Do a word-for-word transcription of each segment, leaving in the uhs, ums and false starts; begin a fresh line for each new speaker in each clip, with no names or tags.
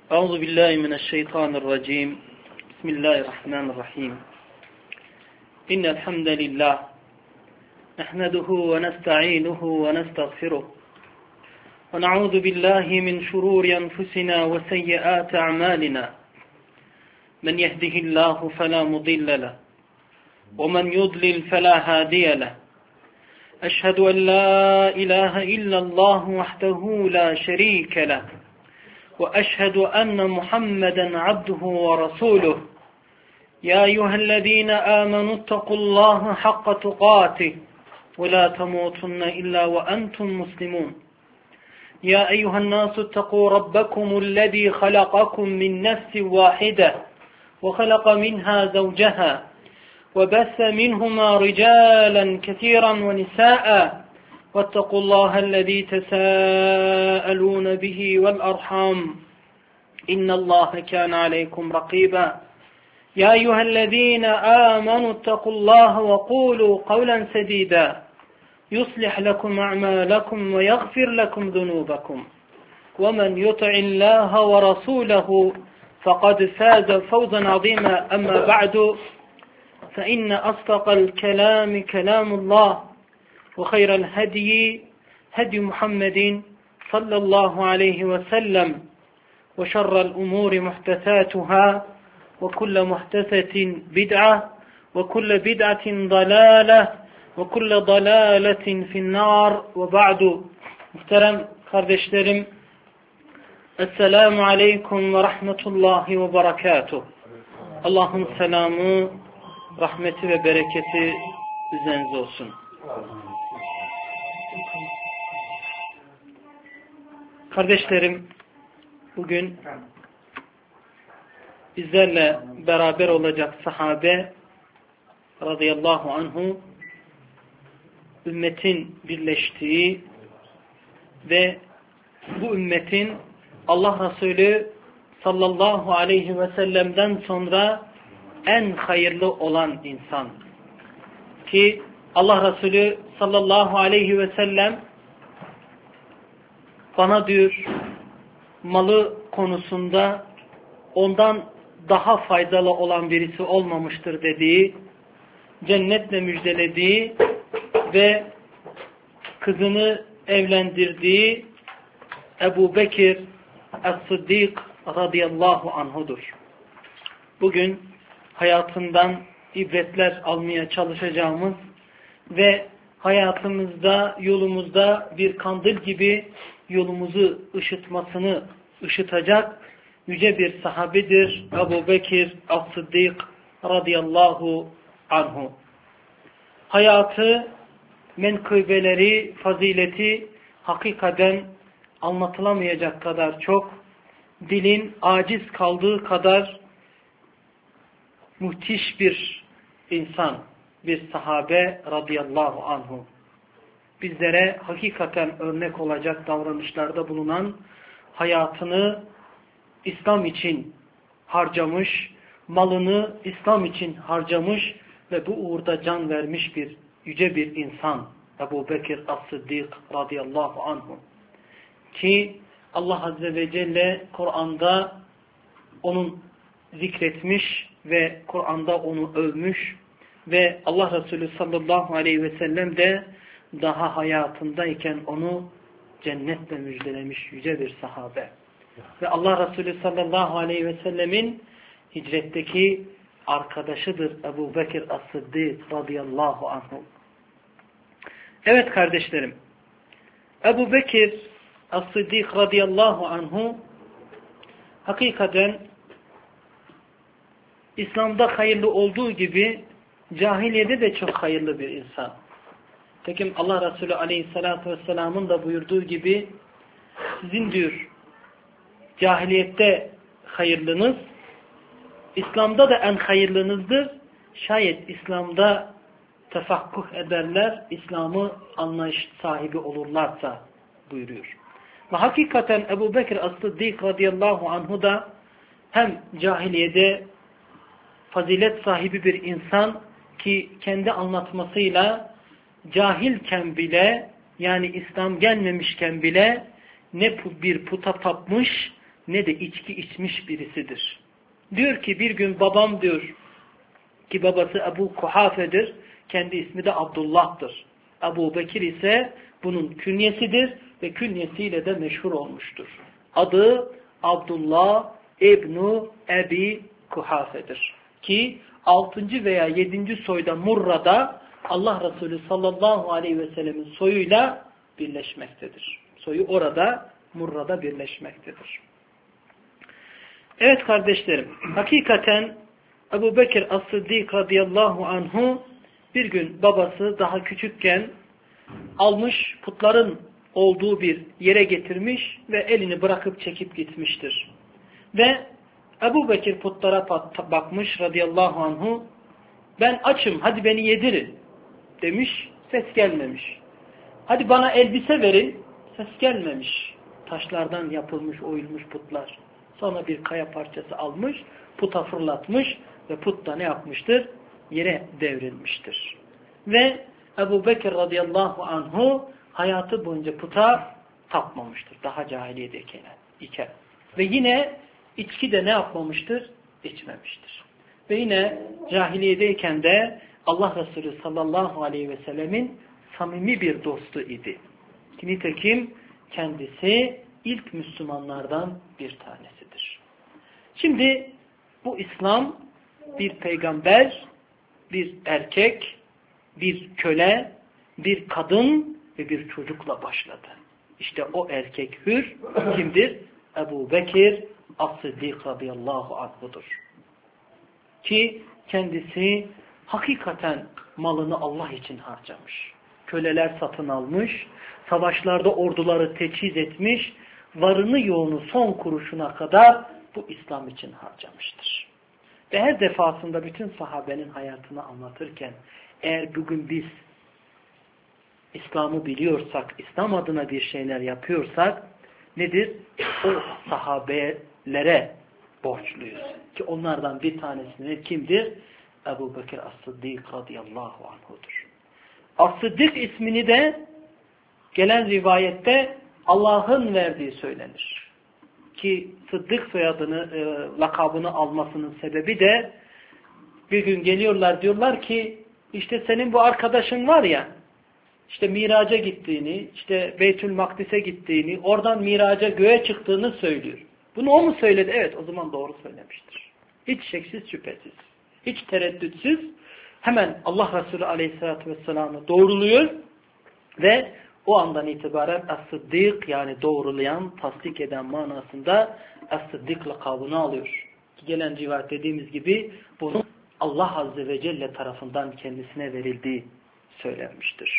Euzu billahi mineşşeytanirracim. Bismillahirrahmanirrahim. İnnel hamdelellah nahmeduhu ve nestainuhu ve nestağfiruh. Ve na'udzu billahi min şururi enfusina ve seyyiati a'malina. Men yehdihillahu fela mudille leh ve men yudlil fela hadiye leh. Eşhedü en la ilahe illallah vahdehu la şerike leh. وأشهد أن محمدا عبده ورسوله يا أيها الذين آمنوا اتقوا الله حق تقاته ولا تموتن إلا وأنتم مسلمون يا أيها الناس اتقوا ربكم الذي خلقكم من نفس واحدة وخلق منها زوجها وبث منهما رجالا كثيرا ونساء واتقوا الله الذي تساءلون به والأرحام إن الله كان عليكم رقيبا يا أيها الذين آمنوا اتقوا الله وقولوا قولا سديدا يصلح لكم أعمالكم ويغفر لكم ذنوبكم ومن يطع الله ورسوله فقد فاز فوزا عظيما أما بعد فإن أصدق الكلام كلام الله وخير الهدي هدي محمد صلى الله عليه وسلم وشر الأمور محدثاتها وكل محدثة بدعة وكل بدعة ضلالة وكل ضلالة في النار وبعد. Muhterem kardeşlerim, Esselamu Aleyküm ve Rahmetullahi ve Berekatuh. Allah'ın selamı, rahmeti ve bereketi üzerinize olsun. Kardeşlerim, bugün bizlerle beraber olacak sahabe radıyallahu anhu, ümmetin birleştiği ve bu ümmetin Allah Resulü sallallahu aleyhi ve sellem'den sonra en hayırlı olan insan. Ki Allah Resulü sallallahu aleyhi ve sellem bana diyor, malı konusunda ondan daha faydalı olan birisi olmamıştır dediği, cennetle müjdelediği ve kızını evlendirdiği Ebu Bekir Es-Sıddık radıyallahu anhudur. Bugün hayatından ibretler almaya çalışacağımız ve hayatımızda, yolumuzda bir kandil gibi yolumuzu ışıtmasını ışıtacak yüce bir sahabedir Ebu Bekir Es-Sıddık radıyallahu anhu. Hayatı, menkıbeleri, fazileti hakikaten anlatılamayacak kadar çok, dilin aciz kaldığı kadar müthiş bir insan, bir sahabe radıyallahu anhu. Bizlere hakikaten örnek olacak davranışlarda bulunan, hayatını İslam için harcamış, malını İslam için harcamış ve bu uğurda can vermiş bir yüce bir insan Ebu Bekir Es-Sıddık radıyallahu anhu. Ki Allah Azze ve Celle Kur'an'da onun zikretmiş ve Kur'an'da onu övmüş ve Allah Resulü sallallahu aleyhi ve sellem de daha hayatındayken onu cennetle müjdelemiş yüce bir sahabe. Ve Allah Resulü sallallahu aleyhi ve sellemin hicretteki arkadaşıdır Ebu Bekir Es-Sıddık radıyallahu anhu. Evet kardeşlerim, Ebu Bekir Es-Sıddık radıyallahu anhu hakikaten İslam'da hayırlı olduğu gibi cahiliyede de çok hayırlı bir insan. Tekim Allah Resulü aleyhissalatü vesselamın da buyurduğu gibi sizin diyor cahiliyette hayırlınız, İslam'da da en hayırlınızdır. Şayet İslam'da tefakkuh ederler, İslam'ı anlayış sahibi olurlarsa buyuruyor. Ve hakikaten Ebu Bekir Es-Sıddık radıyallahu anhu da hem cahiliyede fazilet sahibi bir insan ki kendi anlatmasıyla cahilken bile, yani İslam gelmemişken bile ne bir puta tapmış ne de içki içmiş birisidir. Diyor ki bir gün babam diyor ki babası Ebu Kuhafe'dir. Kendi ismi de Abdullah'tır. Ebu Bekir ise bunun künyesidir ve künyesiyle de meşhur olmuştur. Adı Abdullah İbn-i Ebi Kuhafe'dir. Ki altıncı veya yedinci soyda Murra'da Allah Resulü sallallahu aleyhi ve sellemin soyuyla birleşmektedir. Soyu orada Murra'da birleşmektedir. Evet kardeşlerim, hakikaten Ebu Bekir As-Sıddik radıyallahu anhu bir gün babası daha küçükken almış putların olduğu bir yere getirmiş ve elini bırakıp çekip gitmiştir. Ve Ebu Bekir putlara bakmış radıyallahu anhu, ben açım hadi beni yedirin demiş, ses gelmemiş. Hadi bana elbise verin, ses gelmemiş. Taşlardan yapılmış, oyulmuş putlar. Sonra bir kaya parçası almış, puta fırlatmış ve put da ne yapmıştır? Yere devrilmiştir. Ve Ebu Bekir radıyallahu anhu hayatı boyunca puta tapmamıştır. Daha cahiliyedeyken. iken. Ve yine içki de ne yapmamıştır? İçmemiştir. Ve yine cahiliyedeyken de Allah Resulü sallallahu aleyhi ve sellemin samimi bir dostu idi. Nitekim kendisi ilk Müslümanlardan bir tanesidir. Şimdi bu İslam bir peygamber, bir erkek, bir köle, bir kadın ve bir çocukla başladı. İşte o erkek hür kimdir? Ebu Bekir As-Sıddik radıyallahu anhudur. Ki kendisi hakikaten malını Allah için harcamış. Köleler satın almış, savaşlarda orduları teçhiz etmiş, varını yoğunu son kuruşuna kadar bu İslam için harcamıştır. Ve her defasında bütün sahabenin hayatını anlatırken eğer bugün biz İslam'ı biliyorsak, İslam adına bir şeyler yapıyorsak nedir? O sahabelere borçluyuz. Ki onlardan bir tanesi kimdir? Ebu Bekir As-Sıddik radıyallahu anhudur. As-Sıddik ismini de gelen rivayette Allah'ın verdiği söylenir. Ki Sıddık soyadını, e, lakabını almasının sebebi de bir gün geliyorlar diyorlar ki işte senin bu arkadaşın var ya, işte miraca gittiğini, işte Beytül Makdis'e gittiğini, oradan miraca göğe çıktığını söylüyor. Bunu o mu söyledi? Evet, o zaman doğru söylemiştir. Hiç şeksiz şüphesiz, hiç tereddütsüz hemen Allah Resulü Aleyhisselatü Vesselam'ı doğruluyor ve o andan itibaren As-Sıddik yani doğrulayan, tasdik eden manasında As-Sıddik lakabını alıyor. Gelen rivayet dediğimiz gibi bunun Allah Azze ve Celle tarafından kendisine verildiği söylenmiştir.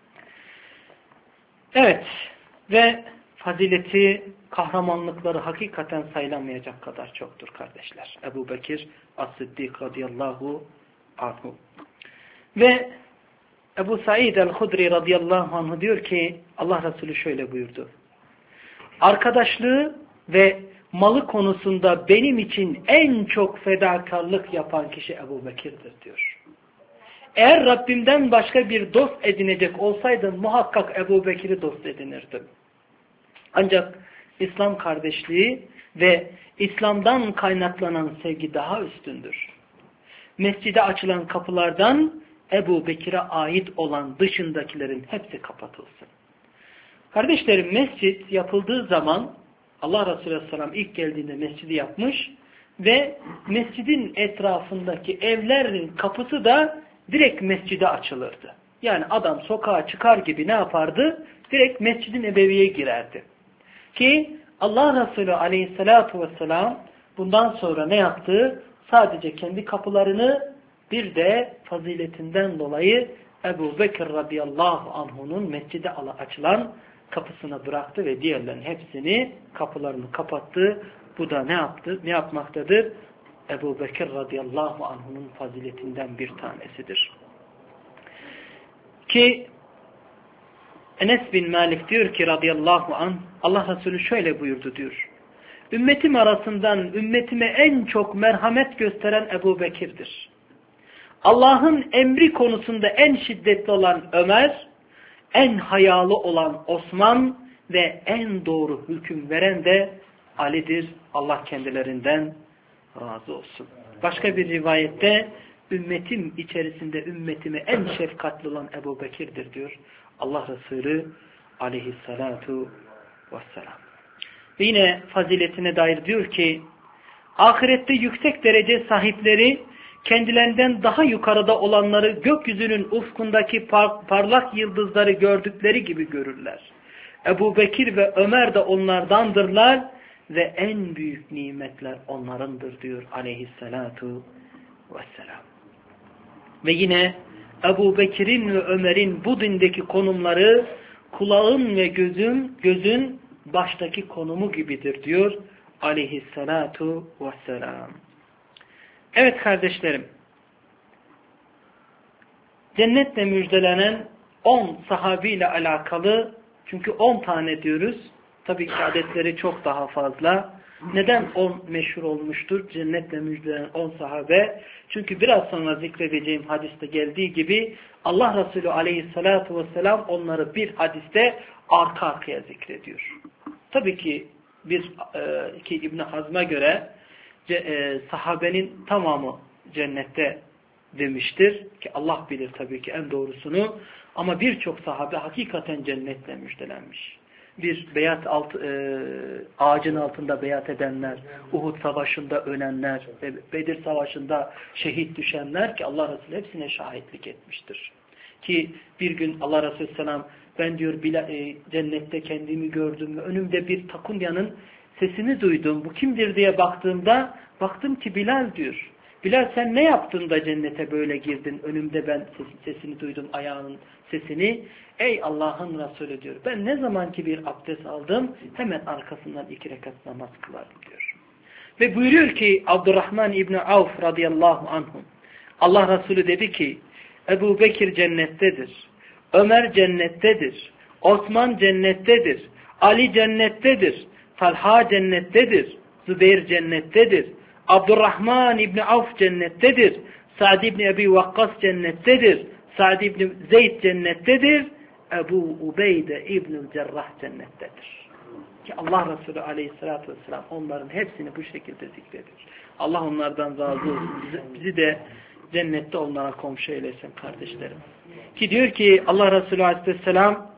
Evet ve fazileti, kahramanlıkları hakikaten sayılamayacak kadar çoktur kardeşler. Ebu Bekir As-Sıddik radıyallahu anhu. Ve Ebu Said el-Hudri radıyallahu anh diyor ki Allah Resulü şöyle buyurdu. Arkadaşlığı ve malı konusunda benim için en çok fedakarlık yapan kişi Ebu Bekir'dir diyor. Eğer Rabbimden başka bir dost edinecek olsaydım muhakkak Ebu Bekir'i dost edinirdim. Ancak İslam kardeşliği ve İslam'dan kaynaklanan sevgi daha üstündür. Mescide açılan kapılardan Ebu Bekir'e ait olan dışındakilerin hepsi kapatılsın. Kardeşlerim, mescit yapıldığı zaman Allah Resulü Aleyhisselam ilk geldiğinde mescidi yapmış ve mescidin etrafındaki evlerin kapısı da direkt mescide açılırdı. Yani adam sokağa çıkar gibi ne yapardı? Direkt Mescid-i Nebevi'ye girerdi. Ki Allah Resulü Aleyhisselatü Vesselam bundan sonra ne yaptı? Sadece kendi kapılarını bir de faziletinden dolayı Ebu Bekir radıyallahu anhu'nun mescide açılan kapısına bıraktı ve diğerlerin hepsini kapılarını kapattı. Bu da ne yaptı? Ne yapmaktadır? Ebu Bekir radıyallahu anhu'nun faziletinden bir tanesidir. Ki Enes bin Malik diyor ki radıyallahu anh Allah Resulü şöyle buyurdu diyor. Ümmetim arasından ümmetime en çok merhamet gösteren Ebu Bekir'dir. Allah'ın emri konusunda en şiddetli olan Ömer, en hayalı olan Osman ve en doğru hüküm veren de Ali'dir. Allah kendilerinden razı olsun. Başka bir rivayette ümmetim içerisinde ümmetime en şefkatli olan Ebu Bekir'dir diyor Allah Resulü aleyhissalatu vesselam. Ve yine faziletine dair diyor ki ahirette yüksek derece sahipleri kendilerinden daha yukarıda olanları gökyüzünün ufkundaki par parlak yıldızları gördükleri gibi görürler. Ebu Bekir ve Ömer de onlardandırlar ve en büyük nimetler onlarındır diyor aleyhissalatu vesselam. Ve yine Ebu Bekir'in ve Ömer'in bu dindeki konumları kulağın ve gözün, gözün baştaki konumu gibidir diyor aleyhissalatu vesselam. Evet kardeşlerim, cennetle müjdelenen on sahabiyle alakalı, çünkü on tane diyoruz, tabii ki adetleri çok daha fazla. Neden on meşhur olmuştur? Cennetle müjdelenen on sahabe. Çünkü biraz sonra zikredeceğim hadiste geldiği gibi Allah Resulü aleyhissalatu vesselam onları bir hadiste arka arkaya zikrediyor. Tabii ki bir e, ki İbn Hazm'a göre ce, e, sahabenin tamamı cennette demiştir ki Allah bilir tabii ki en doğrusunu, ama birçok sahabe hakikaten cennetle müjdelenmiş. Bir beyat alt, e, ağacın altında beyat edenler, Uhud savaşında ölenler, Bedir savaşında şehit düşenler ki Allah Resulü hepsine şahitlik etmiştir. Ki bir gün Allah Resulü Selam ben diyor e, cennette kendimi gördüm ve önümde bir takunyanın sesini duydum. Bu kimdir diye baktığımda baktım ki Bilal diyor. Bilal sen ne yaptın da cennete böyle girdin? Önümde ben sesini duydum, ayağının sesini. Ey Allah'ın Resulü diyor. Ben ne zaman ki bir abdest aldım hemen arkasından iki rekat namaz kılardım diyor. Ve buyuruyor ki Abdurrahman İbni Avf radıyallahu anhum. Allah Resulü dedi ki Ebu Bekir cennettedir. Ömer cennettedir. Osman cennettedir. Ali cennettedir. Talha cennettedir. Zübeyir cennettedir. Abdurrahman İbni Avf cennettedir. Sa'd İbni Ebi Vakkas cennettedir. Sa'd İbni Zeyd cennettedir. Ebu Ubeyde İbnül Cerrah cennettedir. Ki Allah Resulü aleyhissalatü vesselam onların hepsini bu şekilde zikrediyor. Allah onlardan razı olsun. Bizi, bizi de cennette onlara komşu eylesin kardeşlerim. Ki diyor ki Allah Resulü aleyhisselam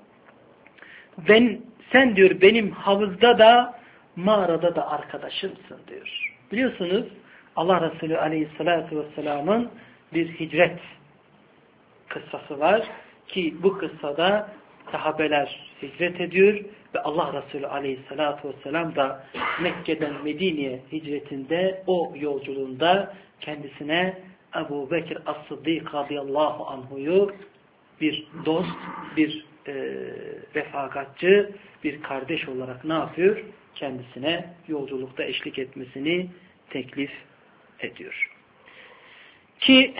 ben, sen diyor benim havuzda da mağarada da arkadaşımsın diyor. Biliyorsunuz Allah Resulü aleyhissalatü vesselamın bir hicret kıssası var ki bu kıssada sahabeler hicret ediyor ve Allah Resulü aleyhissalatü vesselam da Mekke'den Medine'ye hicretinde o yolculuğunda kendisine Ebu Bekir As-Sıddık radıyallahu anhu'yu bir dost, bir e, refakatçı, bir kardeş olarak ne yapıyor? Kendisine yolculukta eşlik etmesini teklif ediyor. Ki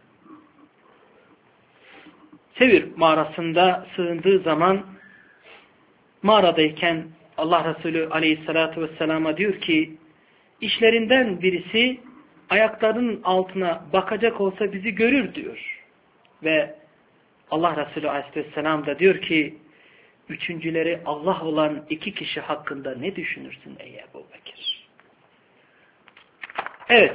Sevir mağarasında sığındığı zaman mağaradayken Allah Resulü aleyhissalatü vesselama diyor ki işlerinden birisi ayaklarının altına bakacak olsa bizi görür diyor. Ve Allah Resulü aleyhisselam da diyor ki üçüncüleri Allah olan iki kişi hakkında ne düşünürsün ey Ebu Bekir? Evet.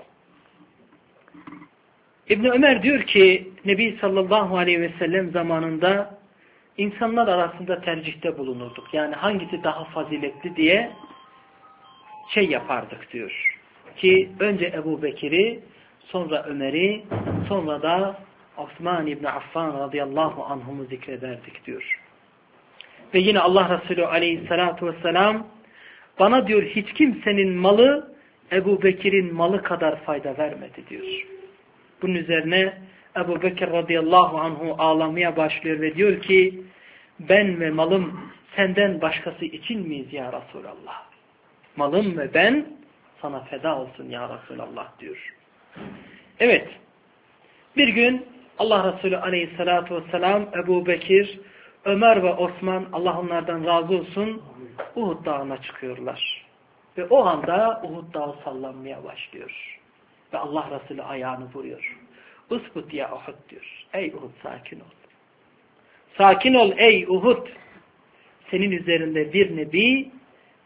İbn Ömer diyor ki Nebi sallallahu aleyhi ve sellem zamanında insanlar arasında tercihte bulunurduk. Yani hangisi daha faziletli diye şey yapardık diyor. Ki önce Ebu Bekir'i, sonra Ömer'i, sonra da Osman İbni Affan radıyallahu anhumu zikrederdik diyor. Ve yine Allah Resulü aleyhissalatu vesselam bana diyor hiç kimsenin malı Ebu Bekir'in malı kadar fayda vermedi diyor. Bunun üzerine Ebu Bekir radıyallahu anhu ağlamaya başlıyor ve diyor ki ben ve malım senden başkası için miyiz ya Resulallah? Malım ve ben sana feda olsun ya Resulallah diyor. Evet. Bir gün Allah Resulü aleyhissalatu vesselam Ebu Bekir, Ömer ve Osman Allah onlardan razı olsun Uhud dağına çıkıyorlar. Ve o anda Uhud dağı sallanmaya başlıyor. Ve Allah Resulü ayağını vuruyor. Usbut ya Uhud diyor. Ey Uhud sakin ol. Sakin ol ey Uhud. Senin üzerinde bir nebi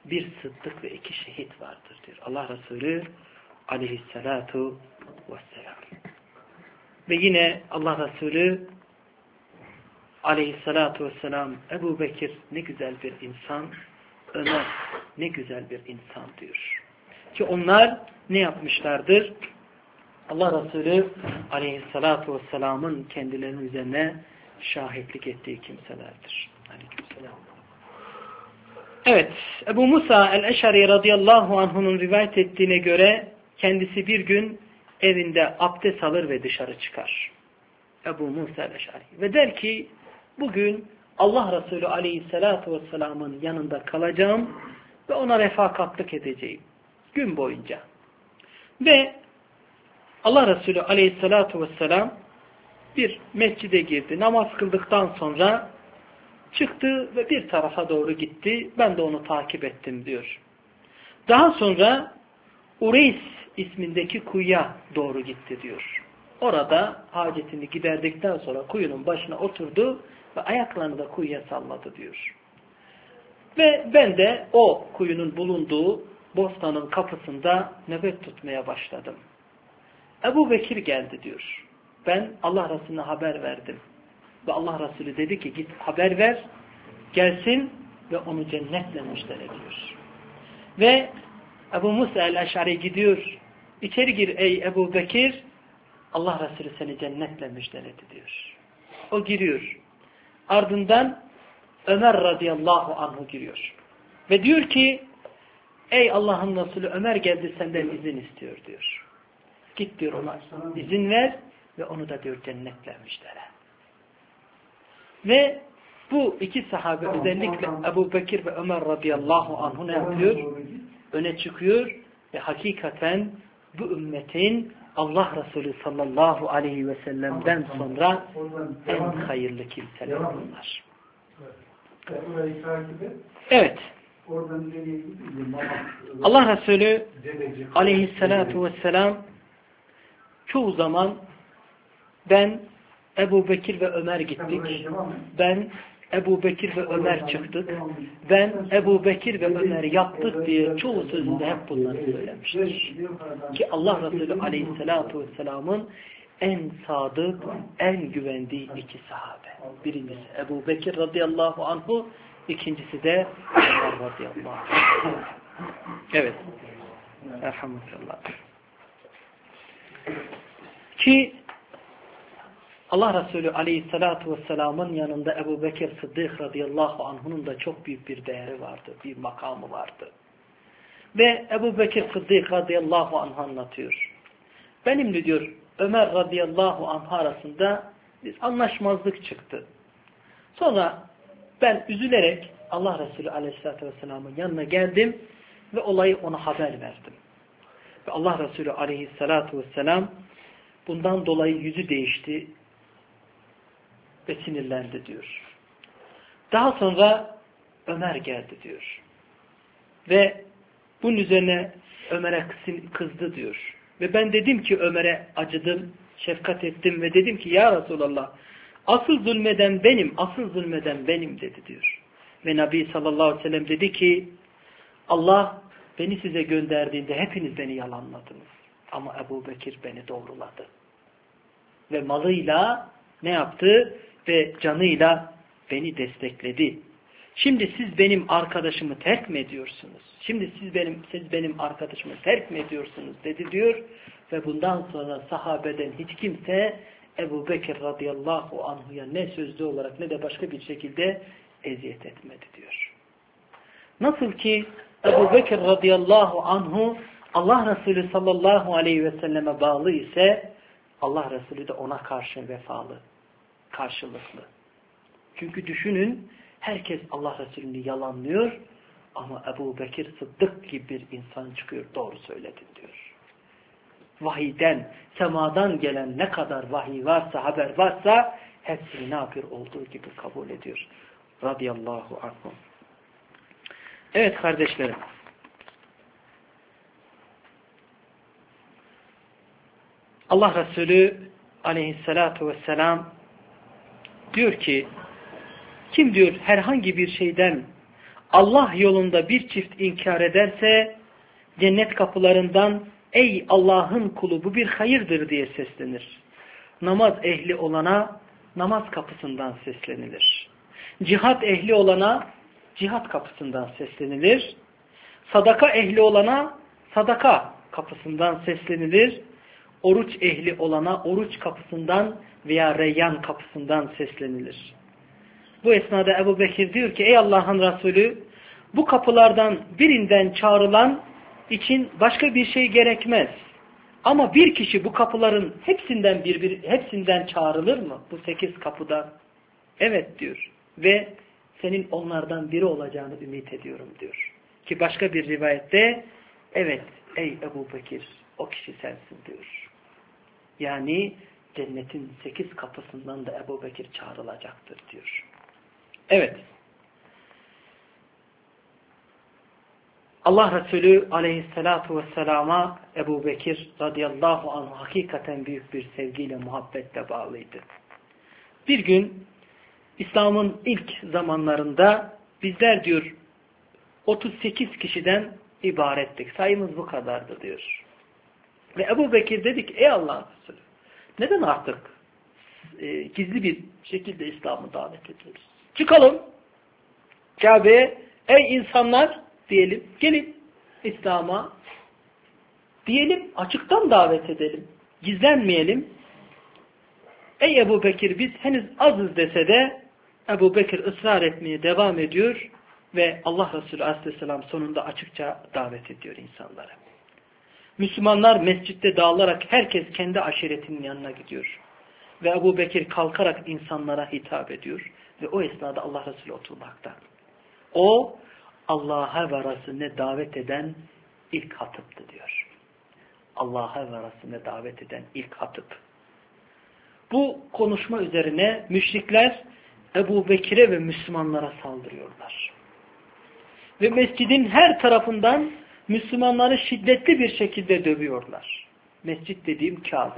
bir sıddık ve iki şehit vardır diyor Allah Resulü aleyhissalatu vesselam. Ve yine Allah Resulü aleyhissalatu vesselam Ebu Bekir ne güzel bir insan, Ömer ne güzel bir insan diyor. Ki onlar ne yapmışlardır? Allah Resulü aleyhissalatu vesselamın kendilerinin üzerine şahitlik ettiği kimselerdir. Aleykümselam. Evet, Ebu Musa el-Eş'ari radıyallahu anh'unun rivayet ettiğine göre kendisi bir gün evinde abdest alır ve dışarı çıkar. Ebu Musa el-Eş'ari. Ve der ki, bugün Allah Resulü aleyhissalatu vesselamın yanında kalacağım ve ona refakatlık edeceğim. Gün boyunca. Ve Allah Resulü aleyhissalatu vesselam bir mescide girdi. Namaz kıldıktan sonra çıktı ve bir tarafa doğru gitti. Ben de onu takip ettim diyor. Daha sonra Ureys ismindeki kuyuya doğru gitti diyor. Orada hacetini giderdikten sonra kuyunun başına oturdu ve ayaklarını da kuyuya salladı diyor. Ve ben de o kuyunun bulunduğu bostanın kapısında nöbet tutmaya başladım. Ebu Bekir geldi diyor. Ben Allah Resulüne haber verdim. Ve Allah Resulü dedi ki git haber ver, gelsin ve onu cennetle müjdele ediyor. Ve Ebu Musa el-Eş'ari gidiyor. İçeri gir ey Ebu Bekir, Allah Resulü seni cennetle müjdeledi diyor. O giriyor. Ardından Ömer radıyallahu anh'u giriyor. Ve diyor ki ey Allah'ın Resulü Ömer geldi senden izin istiyor diyor. Git diyor ona izin ver ve onu da diyor cennetle müjdele. Ve bu iki sahabe özellikle Ebu Bekir ve Ömer radıyallahu anh'u ne yapıyor? Öne çıkıyor ve hakikaten bu ümmetin Allah Resulü sallallahu aleyhi ve sellem'den sonra en hayırlı kimseler bunlar. Evet. Allah Resulü aleyhissalatu vesselam çoğu zaman ben Ebu Bekir ve Ömer gittik. Ben Ebu Bekir ve Ömer çıktık. Ben Ebu Bekir ve Ömer yaptık diye çoğu sözünde hep bunları söylemiştir. Ki Allah Resulü aleyhissalatu vesselamın en sadık, en güvendiği iki sahabe. Birincisi Ebu Bekir radıyallahu anhu, ikincisi de Ömer radıyallahu anhu. Evet. Elhamdülillah. Ki Allah Resulü aleyhissalatu vesselamın yanında Ebu Bekir Sıddık radıyallahu anh'unun da çok büyük bir değeri vardı, bir makamı vardı. Ve Ebu Bekir Sıddık radıyallahu anh anlatıyor. Benimle diyor Ömer radıyallahu anh arasında bir anlaşmazlık çıktı. Sonra ben üzülerek Allah Resulü aleyhissalatu vesselamın yanına geldim ve olayı ona haber verdim. Ve Allah Resulü aleyhissalatu vesselam bundan dolayı yüzü değişti ve sinirlendi diyor. Daha sonra Ömer geldi diyor. Ve bunun üzerine Ömer'e kızdı diyor. Ve ben dedim ki Ömer'e acıdım, şefkat ettim ve dedim ki ya Resulallah asıl zulmeden benim, asıl zulmeden benim dedi diyor. Ve Nabi sallallahu aleyhi ve sellem dedi ki Allah beni size gönderdiğinde hepiniz beni yalanladınız. Ama Ebu Bekir beni doğruladı. Ve malıyla ne yaptı? Ve canıyla beni destekledi. Şimdi siz benim arkadaşımı terk mi ediyorsunuz? Şimdi siz benim siz benim arkadaşımı terk mi ediyorsunuz dedi diyor. Ve bundan sonra sahabeden hiç kimse Ebu Bekir radıyallahu anhu'ya ne sözlü olarak ne de başka bir şekilde eziyet etmedi diyor. Nasıl ki Ebu Bekir radıyallahu anhu Allah Resulü sallallahu aleyhi ve selleme bağlı ise Allah Resulü de ona karşı vefalı, karşılıklı. Çünkü düşünün herkes Allah Resulü'nü yalanlıyor ama Ebu Bekir Sıddık gibi bir insan çıkıyor doğru söyledin diyor. Vahiyden, semadan gelen ne kadar vahiy varsa, haber varsa hepsini ne yapıyor? Olduğu gibi kabul ediyor. Radiyallahu anhu. Evet kardeşlerim. Allah Resulü aleyhissalatu vesselam diyor ki kim diyor herhangi bir şeyden Allah yolunda bir çift inkar ederse cennet kapılarından ey Allah'ın kulu bu bir hayırdır diye seslenir. Namaz ehli olana namaz kapısından seslenilir. Cihat ehli olana cihat kapısından seslenilir. Sadaka ehli olana sadaka kapısından seslenilir. Oruç ehli olana oruç kapısından veya Reyyan kapısından seslenilir. Bu esnada Ebu Bekir diyor ki ey Allah'ın Resulü bu kapılardan birinden çağrılan için başka bir şey gerekmez. Ama bir kişi bu kapıların hepsinden bir, bir hepsinden çağrılır mı? Bu sekiz kapıdan. Evet diyor. Ve senin onlardan biri olacağını ümit ediyorum diyor. Ki başka bir rivayette evet ey Ebu Bekir o kişi sensin diyor. Yani cennetin sekiz kapısından da Ebu Bekir çağrılacaktır diyor. Evet. Allah Resulü aleyhissalatu vesselama Ebu Bekir radıyallahu anh hakikaten büyük bir sevgiyle, muhabbetle bağlıydı. Bir gün İslam'ın ilk zamanlarında bizler diyor otuz sekiz kişiden ibarettik. Sayımız bu kadardı diyor. Ve Ebu Bekir dedik ey Allah Resulü neden artık e, gizli bir şekilde İslam'ı davet ediyoruz? Çıkalım Kabe'ye ey insanlar diyelim gelin İslam'a diyelim açıktan davet edelim. Gizlenmeyelim. Ey Ebu Bekir biz henüz azız dese de Ebu Bekir ısrar etmeye devam ediyor ve Allah Resulü Aleyhisselam sonunda açıkça davet ediyor insanları. Müslümanlar mescitte dağılarak herkes kendi aşiretinin yanına gidiyor. Ve Ebu Bekir kalkarak insanlara hitap ediyor. Ve o esnada Allah Resulü oturmakta. O Allah'a ve Resulüne davet eden ilk hatıptı diyor. Allah'a ve Resulüne davet eden ilk hatıp. Bu konuşma üzerine müşrikler Ebu Bekir'e ve Müslümanlara saldırıyorlar. Ve mescidin her tarafından Müslümanları şiddetli bir şekilde dövüyorlar. Mescid dediğim Kabe.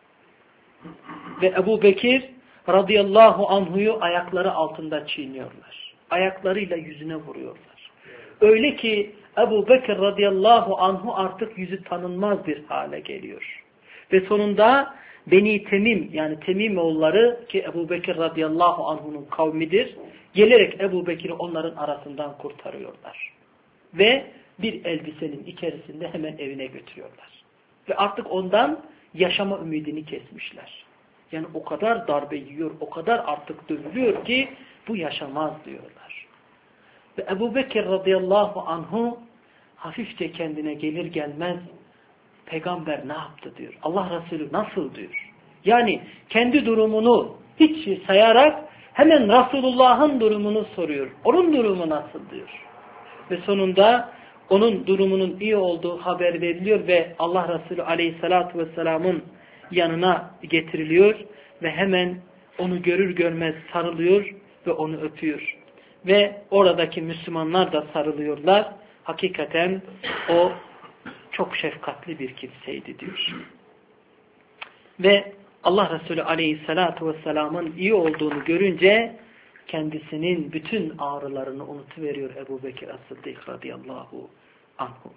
Ve Ebu Bekir radıyallahu anhu'yu ayakları altında çiğniyorlar. Ayaklarıyla yüzüne vuruyorlar. Öyle ki Ebu Bekir radıyallahu anhu artık yüzü tanınmaz bir hale geliyor. Ve sonunda Beni Temim yani Temim oğulları ki Ebu Bekir radıyallahu anhu'nun kavmidir. Gelerek Ebu Bekir'i onların arasından kurtarıyorlar. Ve bir elbisenin içerisinde hemen evine götürüyorlar. Ve artık ondan yaşama ümidini kesmişler. Yani o kadar darbe yiyor, o kadar artık dövülüyor ki bu yaşamaz diyorlar. Ve Ebu Bekir radıyallahu anhu hafifçe kendine gelir gelmez peygamber ne yaptı diyor. Allah Resulü nasıl diyor. Yani kendi durumunu hiç sayarak hemen Resulullah'ın durumunu soruyor. Onun durumu nasıl diyor. Ve sonunda onun durumunun iyi olduğu haber veriliyor ve Allah Resulü aleyhissalatu vesselamın yanına getiriliyor ve hemen onu görür görmez sarılıyor ve onu öpüyor. Ve oradaki Müslümanlar da sarılıyorlar. Hakikaten o çok şefkatli bir kimseydi diyor. Ve Allah Resulü aleyhissalatu vesselamın iyi olduğunu görünce kendisinin bütün ağrılarını unutuveriyor Ebu Bekir As-Sıddık radıyallahu anhu.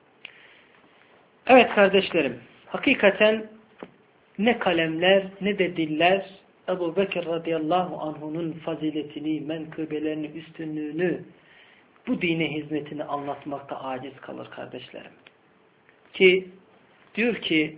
Evet kardeşlerim, hakikaten ne kalemler ne de diller Ebu Bekir radıyallahu anhu'nun faziletini, menkıbelerini, üstünlüğünü, bu dine hizmetini anlatmakta aciz kalır kardeşlerim. Ki diyor ki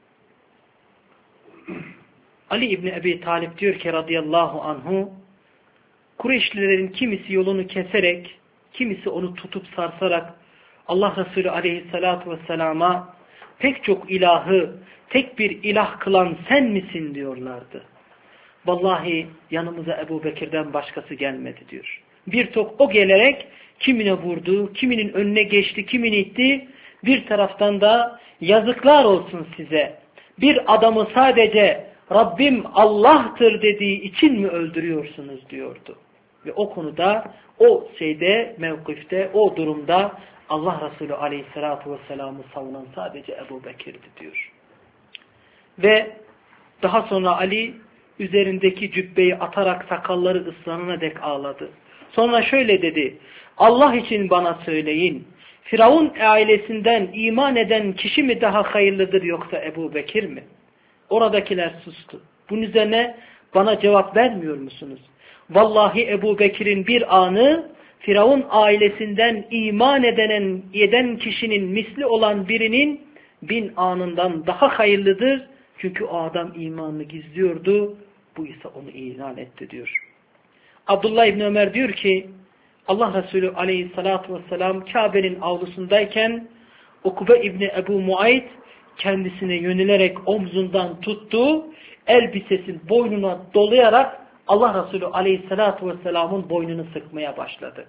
Ali İbni Ebi Talib diyor ki radıyallahu anhu Kureyşlilerin kimisi yolunu keserek, kimisi onu tutup sarsarak Allah Resulü aleyhissalatu vesselama pek çok ilahı tek bir ilah kılan sen misin diyorlardı. Vallahi yanımıza Ebu Bekir'den başkası gelmedi diyor. Bir tok o gelerek kimine vurdu, kiminin önüne geçti, kimini itti. Bir taraftan da yazıklar olsun size. Bir adamı sadece Rabbim Allah'tır dediği için mi öldürüyorsunuz diyordu. Ve o konuda, o şeyde, mevkifte, o durumda Allah Resulü aleyhissalatu vesselam'ı savunan sadece Ebu Bekir'di diyor. Ve daha sonra Ali üzerindeki cübbeyi atarak sakalları ıslanana dek ağladı. Sonra şöyle dedi. Allah için bana söyleyin. Firavun ailesinden iman eden kişi mi daha hayırlıdır yoksa Ebu Bekir mi? Oradakiler sustu. Bunun üzerine bana cevap vermiyor musunuz? Vallahi Ebu Bekir'in bir anı Firavun ailesinden iman edenen, eden kişinin misli olan birinin bin anından daha hayırlıdır. Çünkü o adam imanını gizliyordu. Bu ise onu ilan etti diyor. Abdullah İbni Ömer diyor ki Allah Resulü aleyhissalatu vesselam Kabe'nin avlusundayken Ukbe İbni Ebu Muayt kendisine yönelerek omzundan tuttu. Elbisesinin boynuna dolayarak Allah Resulü aleyhissalatu vesselamın boynunu sıkmaya başladı.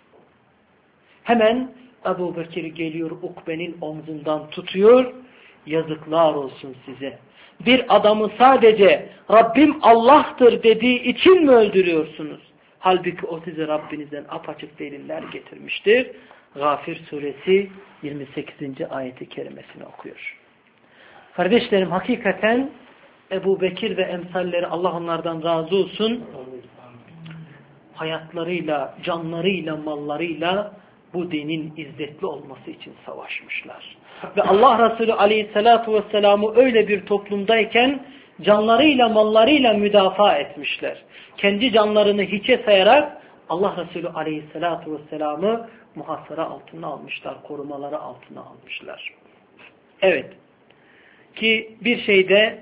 Hemen Ebu Bekir geliyor Ukbe'nin omzundan tutuyor. Yazıklar olsun size. Bir adamı sadece Rabbim Allah'tır dediği için mi öldürüyorsunuz? Halbuki o size Rabbinizden apaçık deliller getirmiştir. Gafir suresi yirmi sekizinci ayeti kerimesini okuyor. Kardeşlerim hakikaten Ebu Bekir ve emsalleri Allah onlardan razı olsun. Hayatlarıyla, canlarıyla, mallarıyla bu dinin izzetli olması için savaşmışlar. Ve Allah Resulü aleyhissalatu vesselam'ı öyle bir toplumdayken canlarıyla, mallarıyla müdafaa etmişler. Kendi canlarını hiçe sayarak Allah Resulü aleyhissalatu vesselam'ı muhasara altına almışlar, korumaları altına almışlar. Evet. Ki bir şeyde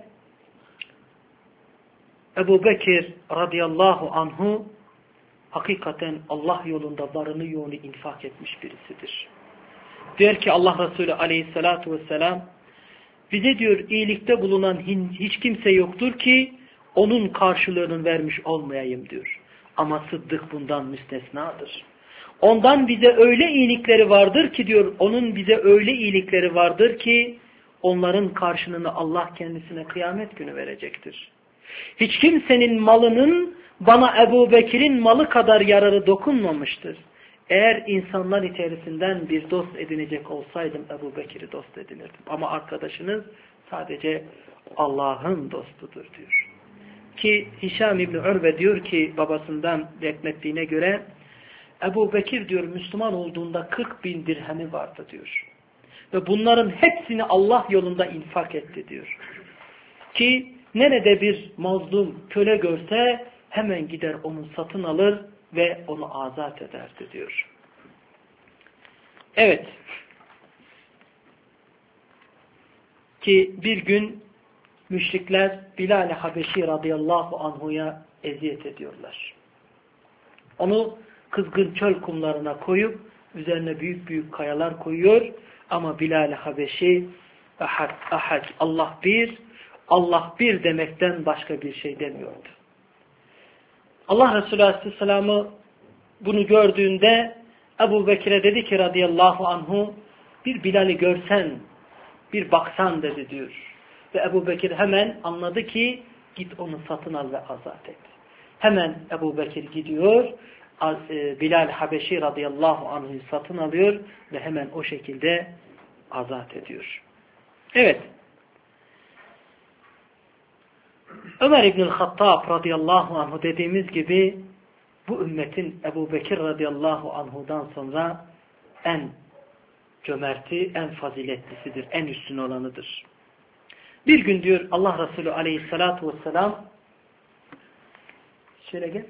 Ebu Bekir radıyallahu anhu hakikaten Allah yolunda varını yoğunu infak etmiş birisidir. Der ki Allah Resulü aleyhissalatu vesselam bize diyor iyilikte bulunan hiç kimse yoktur ki onun karşılığını vermiş olmayayım diyor. Ama Sıddık bundan müstesnadır. Ondan bize öyle iyilikleri vardır ki diyor onun bize öyle iyilikleri vardır ki onların karşılığını Allah kendisine kıyamet günü verecektir. Hiç kimsenin malının bana Ebu Bekir'in malı kadar yararı dokunmamıştır. Eğer insanlar içerisinden bir dost edinecek olsaydım Ebu Bekir'i dost edinirdim. Ama arkadaşınız sadece Allah'ın dostudur diyor. Ki Hişam İbni Urve diyor ki babasından naklettiğine göre Ebu Bekir diyor Müslüman olduğunda kırk bin dirhemi vardı diyor. Ve bunların hepsini Allah yolunda infak etti diyor. Ki nerede bir mazlum köle görse hemen gider onu satın alır ve onu azat ederdi diyor. Evet. Ki bir gün müşrikler Bilal-i Habeşi radıyallahu anhu'ya eziyet ediyorlar. Onu kızgın çöl kumlarına koyup üzerine büyük büyük kayalar koyuyor ama Bilal-i Habeşi ahad, ahad, Allah bir, Allah bir demekten başka bir şey demiyordu. Allah Resulü Aleyhisselam'ı bunu gördüğünde Ebu Bekir'e dedi ki radıyallahu anhu bir Bilal'i görsen, bir baksan dedi diyor. Ve Ebu Bekir hemen anladı ki git onu satın al ve azat et. Hemen Ebu Bekir gidiyor, Bilal Habeşi radıyallahu anh'ı satın alıyor ve hemen o şekilde azat ediyor. Evet. Ömer İbnül Hattab radıyallahu anhu dediğimiz gibi bu ümmetin Ebu Bekir radıyallahu anhu'dan sonra en cömerti, en faziletlisidir, en üstün olanıdır. Bir gün diyor Allah Resulü aleyhissalatu vesselam şöyle gel.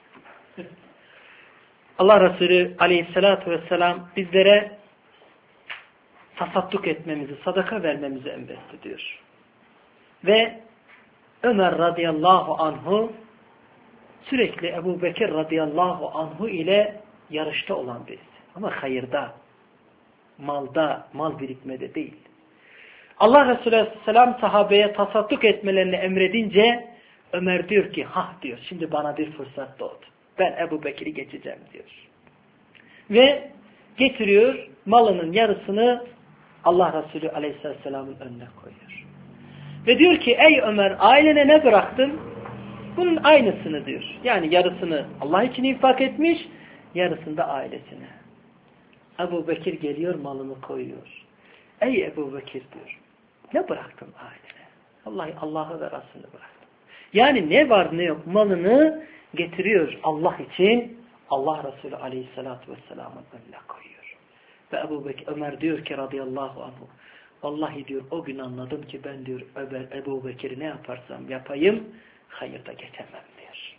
Allah Resulü aleyhissalatu vesselam bizlere tasadduk etmemizi, sadaka vermemizi emretti diyor. Ve Ömer radıyallahu anhu sürekli Ebu Bekir radıyallahu anhu ile yarışta olan birisi. Ama hayırda, malda, mal birikmede değil. Allah Resulü aleyhisselam sahabeye tasadduk etmelerini emredince Ömer diyor ki hah diyor şimdi bana bir fırsat doğdu. Ben Ebu Bekir'i geçeceğim diyor. Ve getiriyor malının yarısını Allah Resulü aleyhisselamın önüne koyuyor. Ve diyor ki ey Ömer ailene ne bıraktın? Bunun aynısını diyor. Yani yarısını Allah için infak etmiş, yarısını da ailesine. Ebu Bekir geliyor malını koyuyor. Ey Ebu Bekir diyor. Ne bıraktın ailene? Vallahi Allah'ı ve Resulü'nü bıraktım. Yani ne var ne yok malını getiriyor Allah için Allah Resulü aleyhissalatu vesselamın önüne koyuyor. Ve Ebu Bekir, Ömer diyor ki radıyallahu anhu, vallahi diyor o gün anladım ki ben diyor Ömer, Ebu Bekir'i ne yaparsam yapayım hayırda geçemem diyor.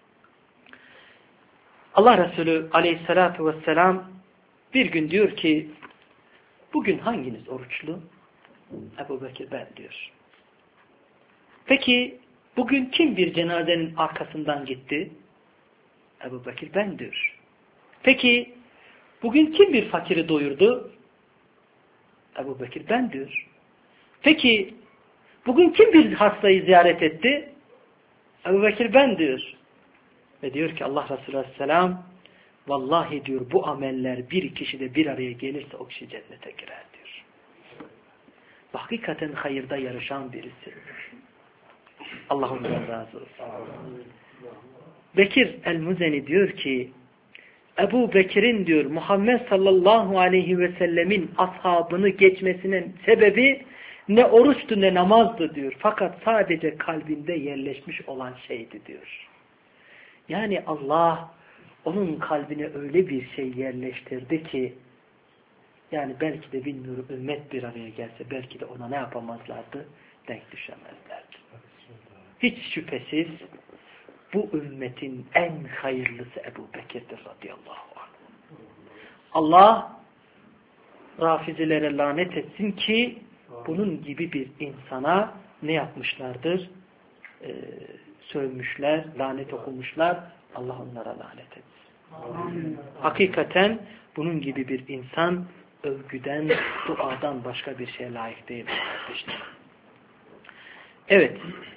Allah Resulü aleyhissalatu vesselam bir gün diyor ki bugün hanginiz oruçlu? Ebu Bekir ben diyor. Peki bugün kim bir cenazenin arkasından gitti? Ebu Bekir ben diyor. Peki bugün kim bir fakiri doyurdu? Ebu Bekir ben diyor. Peki bugün kim bir hastayı ziyaret etti? Ebu Bekir ben diyor. Ve diyor ki Allah Resulü Aleyhisselam vallahi diyor bu ameller bir kişide bir araya gelirse o kişi cennete girer diyor. Hakikaten hayırda yarışan birisi. Allah ondan razı olsun. Bekir el-Muzeni diyor ki Ebu Bekir'in diyor Muhammed sallallahu aleyhi ve sellemin ashabını geçmesinin sebebi ne oruçtu ne namazdı diyor. Fakat sadece kalbinde yerleşmiş olan şeydi diyor. Yani Allah onun kalbine öyle bir şey yerleştirdi ki yani belki de bilmiyorum ümmet bir araya gelse belki de ona ne yapamazlardı? Denk düşemezlerdi. Hiç şüphesiz bu ümmetin en hayırlısı Ebu Bekir'dir radıyallahu anh. Allah Rafizilere lanet etsin ki bunun gibi bir insana ne yapmışlardır? Ee, sövmüşler, lanet okumuşlar. Allah onlara lanet etsin. Amin. Hakikaten bunun gibi bir insan övgüden, duadan başka bir şeye layık değil. İşte. Evet.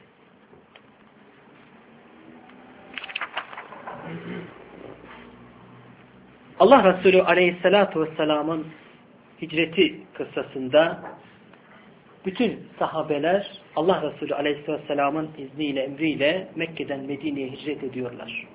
Allah Resulü Aleyhisselatü Vesselam'ın hicreti kıssasında bütün sahabeler Allah Resulü Aleyhisselatü Vesselam'ın izniyle, emriyle Mekke'den Medine'ye hicret ediyorlar.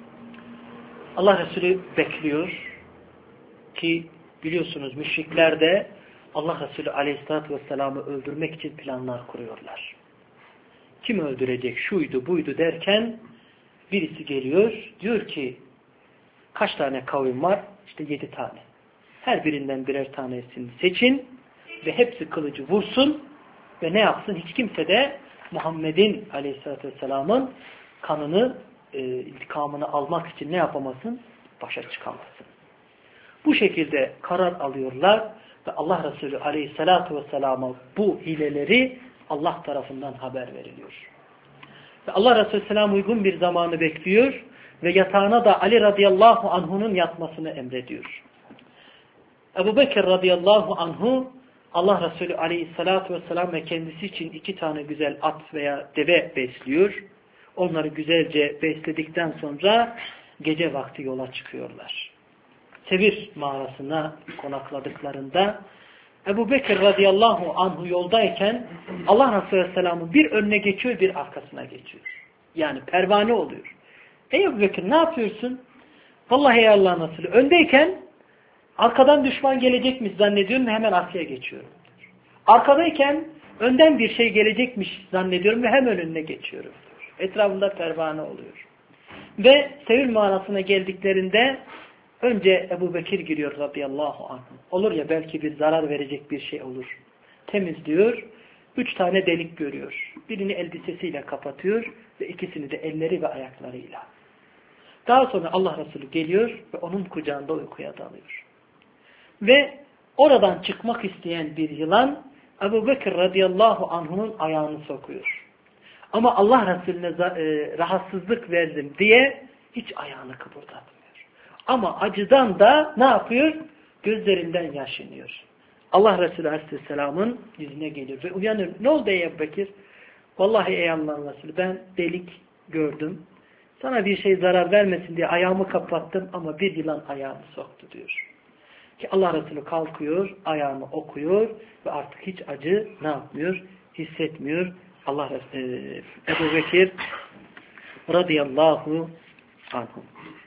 Allah Resulü bekliyor ki biliyorsunuz müşrikler de Allah Resulü Aleyhisselatü Vesselam'ı öldürmek için planlar kuruyorlar. Kim öldürecek? Şuydu, buydu derken birisi geliyor, diyor ki kaç tane kavim var? İşte yedi tane. Her birinden birer tanesini seçin ve hepsi kılıcı vursun ve ne yapsın? Hiç kimse de Muhammed'in Aleyhisselatü Vesselam'ın kanını, e, intikamını almak için ne yapamasın? Başa çıkamasın. Bu şekilde karar alıyorlar ve Allah Resulü Aleyhisselatü Vesselam'a bu hileleri Allah tarafından haber veriliyor. Ve Allah Resulü Aleyhisselam uygun bir zamanı bekliyor ve yatağına da Ali radıyallahu anhu'nun yatmasını emrediyor. Ebu Bekir radıyallahu anhu Allah Resulü aleyhissalatu vesselam ve kendisi için iki tane güzel at veya deve besliyor. Onları güzelce besledikten sonra gece vakti yola çıkıyorlar. Sevir mağarasına konakladıklarında Ebu Bekir radıyallahu anhu yoldayken Allah Resulü aleyhisselamın bir önüne geçiyor, bir arkasına geçiyor. Yani pervane oluyor. Ey Ebu Bekir ne yapıyorsun? Vallahi ey Allah'ın Resulü öndeyken arkadan düşman gelecekmiş zannediyorum ve hemen arkaya geçiyorum. Arkadayken önden bir şey gelecekmiş zannediyorum ve hemen önüne geçiyorum. Etrafında pervane oluyor. Ve Sevir mağarasına geldiklerinde önce Ebu Bekir giriyor radıyallahu anh. Olur ya belki bir zarar verecek bir şey olur. Temizliyor. Üç tane delik görüyor. Birini elbisesiyle kapatıyor ve ikisini de elleri ve ayaklarıyla. Daha sonra Allah Resulü geliyor ve onun kucağında uykuya dalıyor. Ve oradan çıkmak isteyen bir yılan Ebu Bekir radıyallahu anh'unun ayağını sokuyor. Ama Allah Resulüne rahatsızlık verdim diye hiç ayağını kıpırdatmıyor. Ama acıdan da ne yapıyor? Gözlerinden yaş iniyor. Allah Resulü aleyhisselamın yüzüne geliyor ve uyanıyor. Ne oldu ey Ebu Bekir? Vallahi ey Allah'ın Resulü ben delik gördüm. Sana bir şey zarar vermesin diye ayağımı kapattım ama bir yılan ayağımı soktu diyor. Ki Allah Resulü kalkıyor, ayağını okuyor ve artık hiç acı ne yapmıyor? Hissetmiyor. Allah Resulü Ebu Bekir radıyallahu anhu.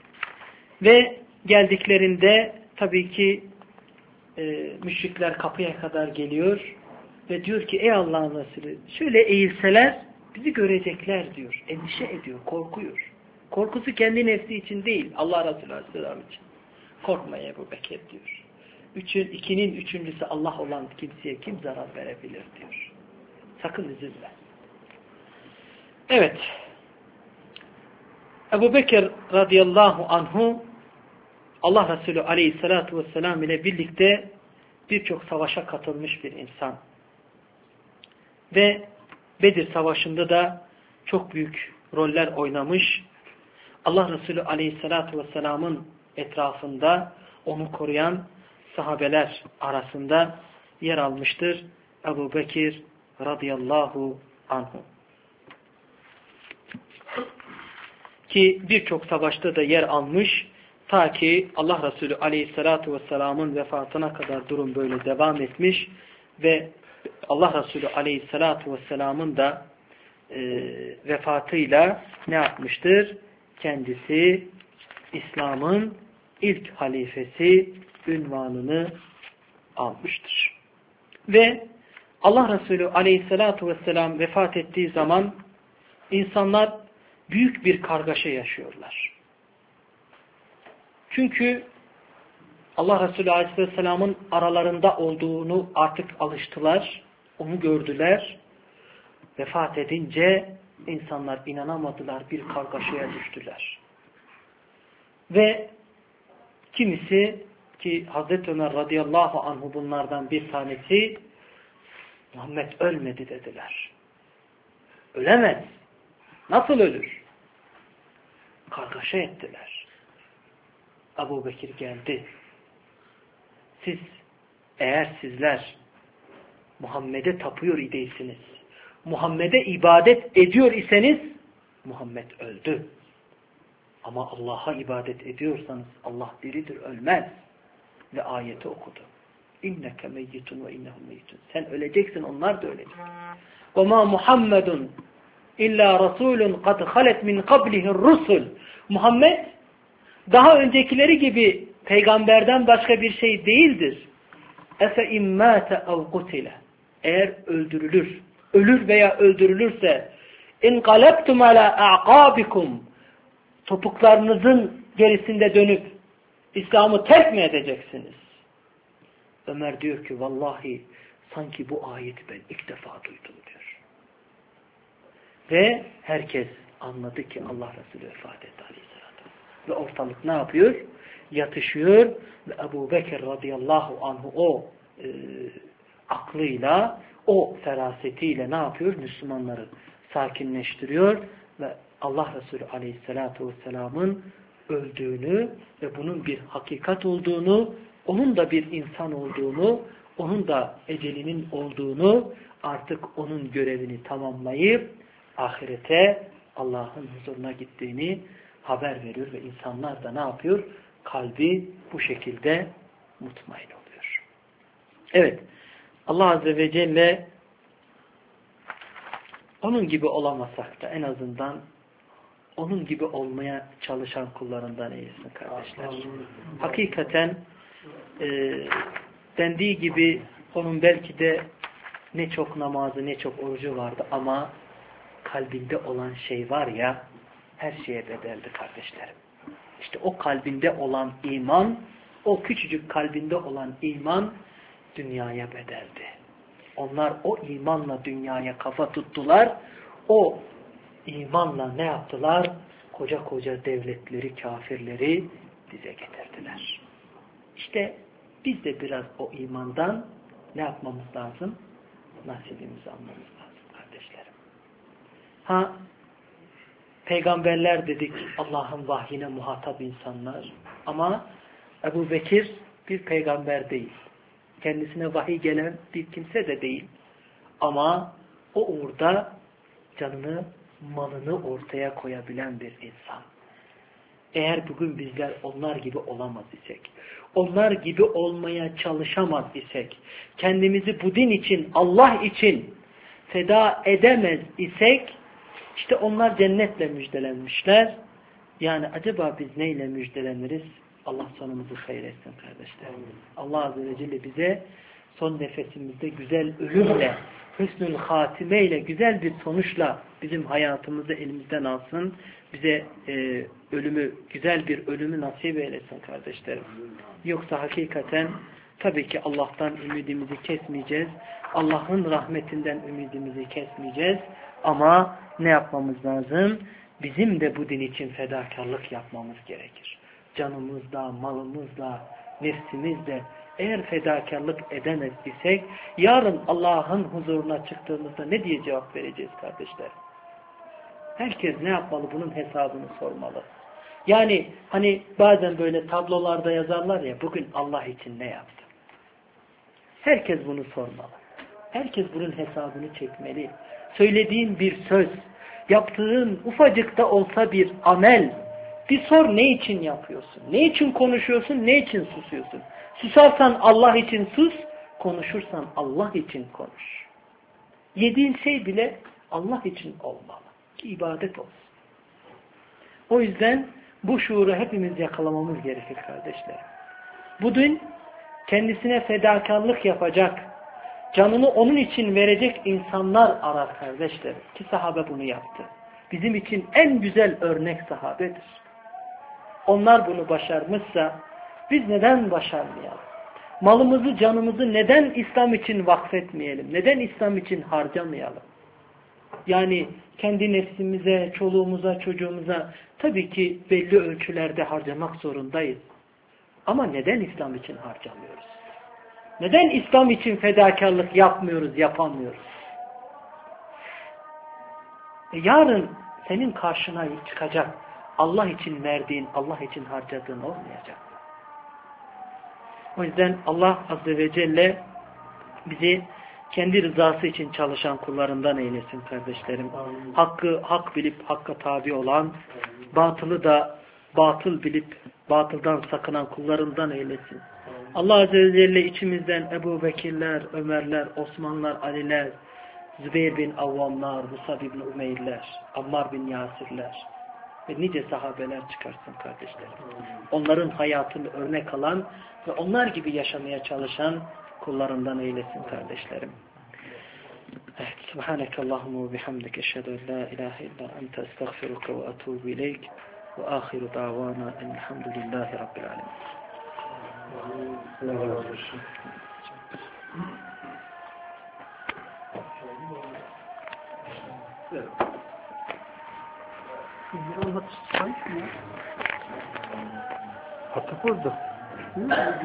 Ve geldiklerinde tabii ki e, müşrikler kapıya kadar geliyor ve diyor ki ey Allah'ın Resulü şöyle eğilseler bizi görecekler diyor. Endişe ediyor, korkuyor. Korkusu kendi nefsi için değil. Allah Resulü Aleyhisselam için. Korkma Ebu Bekir diyor. Üçün, ikinin üçüncüsü Allah olan kimseye kim zarar verebilir diyor. Sakın üzülme. Evet. Ebu Bekir radıyallahu anhu Allah Resulü aleyhissalatu vesselam ile birlikte birçok savaşa katılmış bir insan. Ve Bedir Savaşı'nda da çok büyük roller oynamış. Allah Resulü aleyhissalatu vesselamın etrafında onu koruyan sahabeler arasında yer almıştır Ebu Bekir radıyallahu anhu. Ki birçok savaşta da yer almış. Ta ki Allah Resulü aleyhissalatu vesselamın vefatına kadar durum böyle devam etmiş. Ve Allah Resulü aleyhissalatu vesselamın da e, vefatıyla ne yapmıştır? Kendisi İslam'ın ilk halifesi ünvanını almıştır. Ve Allah Resulü aleyhissalatu vesselam vefat ettiği zaman insanlar büyük bir kargaşa yaşıyorlar. Çünkü Allah Resulü aleyhisselamın aralarında olduğunu artık alıştılar, onu gördüler. Vefat edince insanlar inanamadılar, bir kargaşaya düştüler. Ve kimisi ki Hazreti Ömer radıyallahu anhu bunlardan bir tanesi, Muhammed ölmedi dediler. Ölemez. Nasıl ölür? Kargaşa ettiler. Ebu Bekir geldi. Siz eğer sizler Muhammed'e tapıyor ideysiniz, Muhammed'e ibadet ediyor iseniz Muhammed öldü. Ama Allah'a ibadet ediyorsanız Allah diridir, ölmez. Ve ayeti okudu. İnneke meyyitun ve innehum meyyitun. Sen öleceksin, onlar da ölecek. Ve ma Muhammedun illa rasulun kad halet min qablihir rusul. Muhammed daha öncekileri gibi peygamberden başka bir şey değildir. Efe immâte ev kutile. Eğer öldürülür, ölür veya öldürülürse inqalabtum ala a'qabikum. Topuklarınızın gerisinde dönüp İslam'ı terk mi edeceksiniz? Ömer diyor ki vallahi sanki bu ayeti ben ilk defa duydum diyor. Ve herkes anladı ki Allah Resulü vefat etti aleyhissalatü. Ve ortalık ne yapıyor? Yatışıyor ve Ebu Bekir radıyallahu anhu o e, aklıyla, o ferasetiyle ne yapıyor? Müslümanları sakinleştiriyor ve Allah Resulü aleyhissalatu vesselamın öldüğünü ve bunun bir hakikat olduğunu, onun da bir insan olduğunu, onun da ecelinin olduğunu, artık onun görevini tamamlayıp ahirete Allah'ın huzuruna gittiğini haber veriyor ve insanlar da ne yapıyor? Kalbi bu şekilde mutmain oluyor. Evet, Allah Azze ve Celle onun gibi olamasak da en azından onun gibi olmaya çalışan kullarından eylesin kardeşler. Hakikaten e, dendiği gibi onun belki de ne çok namazı ne çok orucu vardı ama kalbinde olan şey var ya, her şeye bedeldi kardeşlerim. İşte o kalbinde olan iman, o küçücük kalbinde olan iman dünyaya bedeldi. Onlar o imanla dünyaya kafa tuttular. O imanla ne yaptılar? Koca koca devletleri, kafirleri dize getirdiler. İşte biz de biraz o imandan ne yapmamız lazım? Nasibimizi almamız lazım kardeşlerim. Ha, peygamberler dedik, Allah'ın vahyine muhatap insanlar. Ama Ebu Bekir bir peygamber değil. Kendisine vahiy gelen bir kimse de değil. Ama o uğurda canını, malını ortaya koyabilen bir insan. Eğer bugün bizler onlar gibi olamaz isek, onlar gibi olmaya çalışamaz isek, kendimizi bu din için, Allah için feda edemez isek, işte onlar cennetle müjdelenmişler. Yani acaba biz neyle müjdeleniriz? Allah sonumuzu hayretsin kardeşler. Allah Azze ve Celle bize son nefesimizde güzel ölümle hüsnül hatime ile, güzel bir sonuçla bizim hayatımızı elimizden alsın. Bize e, ölümü, güzel bir ölümü nasip eylesin kardeşlerim. Yoksa hakikaten tabii ki Allah'tan ümidimizi kesmeyeceğiz. Allah'ın rahmetinden ümidimizi kesmeyeceğiz. Ama ne yapmamız lazım? Bizim de bu din için fedakarlık yapmamız gerekir. Canımızla, malımızla, nefsimizle eğer fedakarlık edemez isek yarın Allah'ın huzuruna çıktığımızda ne diye cevap vereceğiz kardeşler? Herkes ne yapmalı? Bunun hesabını sormalı. Yani hani bazen böyle tablolarda yazarlar ya, bugün Allah için ne yaptı? Herkes bunu sormalı. Herkes bunun hesabını çekmeli. Söylediğin bir söz, yaptığın ufacık da olsa bir amel, bir sor, ne için yapıyorsun? Ne için konuşuyorsun? Ne için susuyorsun? Susarsan Allah için sus, konuşursan Allah için konuş. Yediğin şey bile Allah için olmalı. Ki ibadet olsun. O yüzden bu şuuru hepimiz yakalamamız gerekir kardeşler. Bu din kendisine fedakarlık yapacak, canını onun için verecek insanlar arar kardeşler. Ki sahabe bunu yaptı. Bizim için en güzel örnek sahabedir. Onlar bunu başarmışsa biz neden başarmayalım? Malımızı, canımızı neden İslam için vakfetmeyelim? Neden İslam için harcamayalım? Yani kendi nefsimize, çoluğumuza, çocuğumuza tabii ki belli ölçülerde harcamak zorundayız. Ama neden İslam için harcamıyoruz? Neden İslam için fedakarlık yapmıyoruz, yapamıyoruz? E yarın senin karşına çıkacak Allah için verdiğin, Allah için harcadığın olmayacak. O yüzden Allah Azze ve Celle bizi kendi rızası için çalışan kullarından eylesin kardeşlerim. Amin. Hakkı hak bilip hakka tabi olan, batılı da batıl bilip batıldan sakınan kullarından eylesin. Amin. Allah Azze ve Celle içimizden Ebu Bekirler, Ömerler, Osmanlar, Aliler, Zübeyir bin Avvamlar, Musab bin Umeyrler, Ammar bin Yasirler ve nice sahabeler çıkarsın kardeşlerim. Onların hayatını örnek alan ve onlar gibi yaşamaya çalışan kullarından eylesin kardeşlerim. Evet, Subhaneke Allahumma ve bihamdike eşhedü en la ilahe illa ente estağfiruke ve etûbü ileyk ve ahiru davana elhamdülillahi rabbil alemin. Hatı burada.